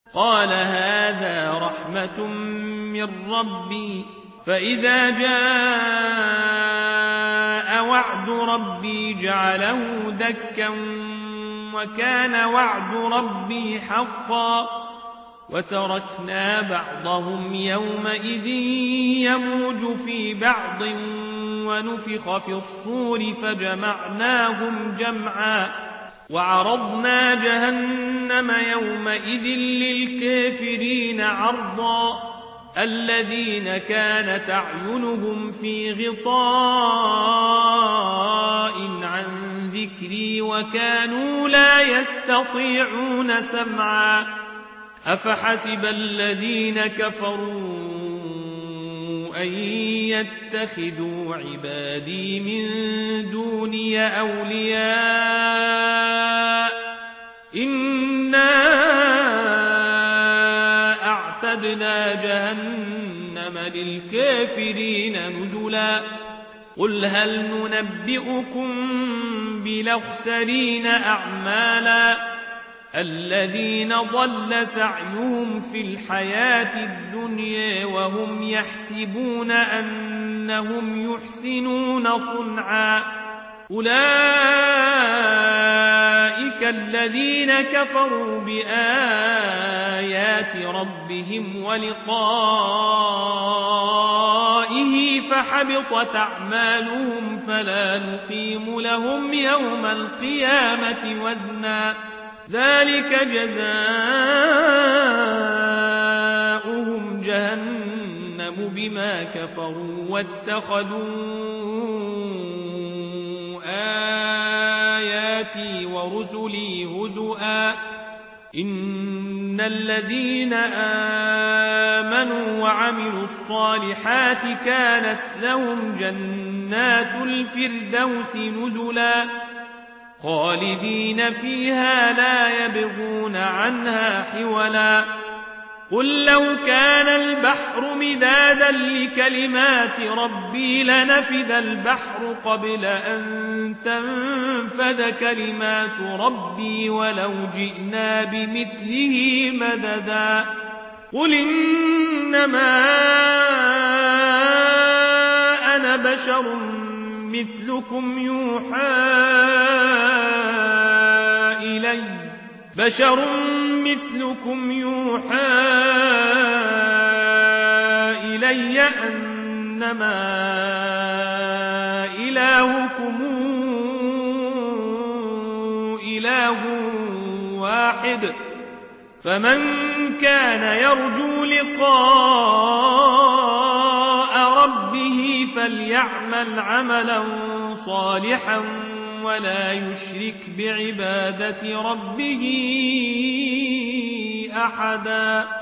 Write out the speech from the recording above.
قال هذا رحمة من ربي فإذا جاء وعد ربي جعله دكا وكان وعد ربي حقا وتركنا بعضهم يومئذ يموج في بعض ونفخ في الصور فجمعناهم جمعا وعرضنا جهنم يومئذ للكافرين عرضا الذين كانت أعينهم في غطاء عن ذكري وكانوا لا يستطيعون سمعا أفحسب الذين كفروا أن يتخذوا عبادي من دوني أولياء إنا أعتدنا جهنم للكافرين نزلا قل هل ننبئكم بالأخسرين أعمالا الذين ضل سعيهم في الحياة الدنيا وهم يحسبون أنهم يحسنون صنعا أولئك الذين كفروا بآيات ربهم ولقائه فحبطت أعمالهم فلا نقيم لهم يوم القيامة وزنا ذلك جزاؤهم جهنم بما كفروا واتخذوا آياتي ورسلي هزؤا إن الذين آمنوا وعملوا الصالحات كانت لهم جنات الفردوس نزلا خالدين فيها لا يبغون عنها حولا قل لو كان البحر مدادا لكلمات ربي لنفد البحر قبل أن تنفد كلمات ربي ولو جئنا بمثله مددا قل إنما أنا بشر مثلكم يوحى إلي أنما إلهكم إله واحد فمن كان يرجو لقاء ربه فليعمل عملا صالحا ولا يشرك بعبادة ربه أحدا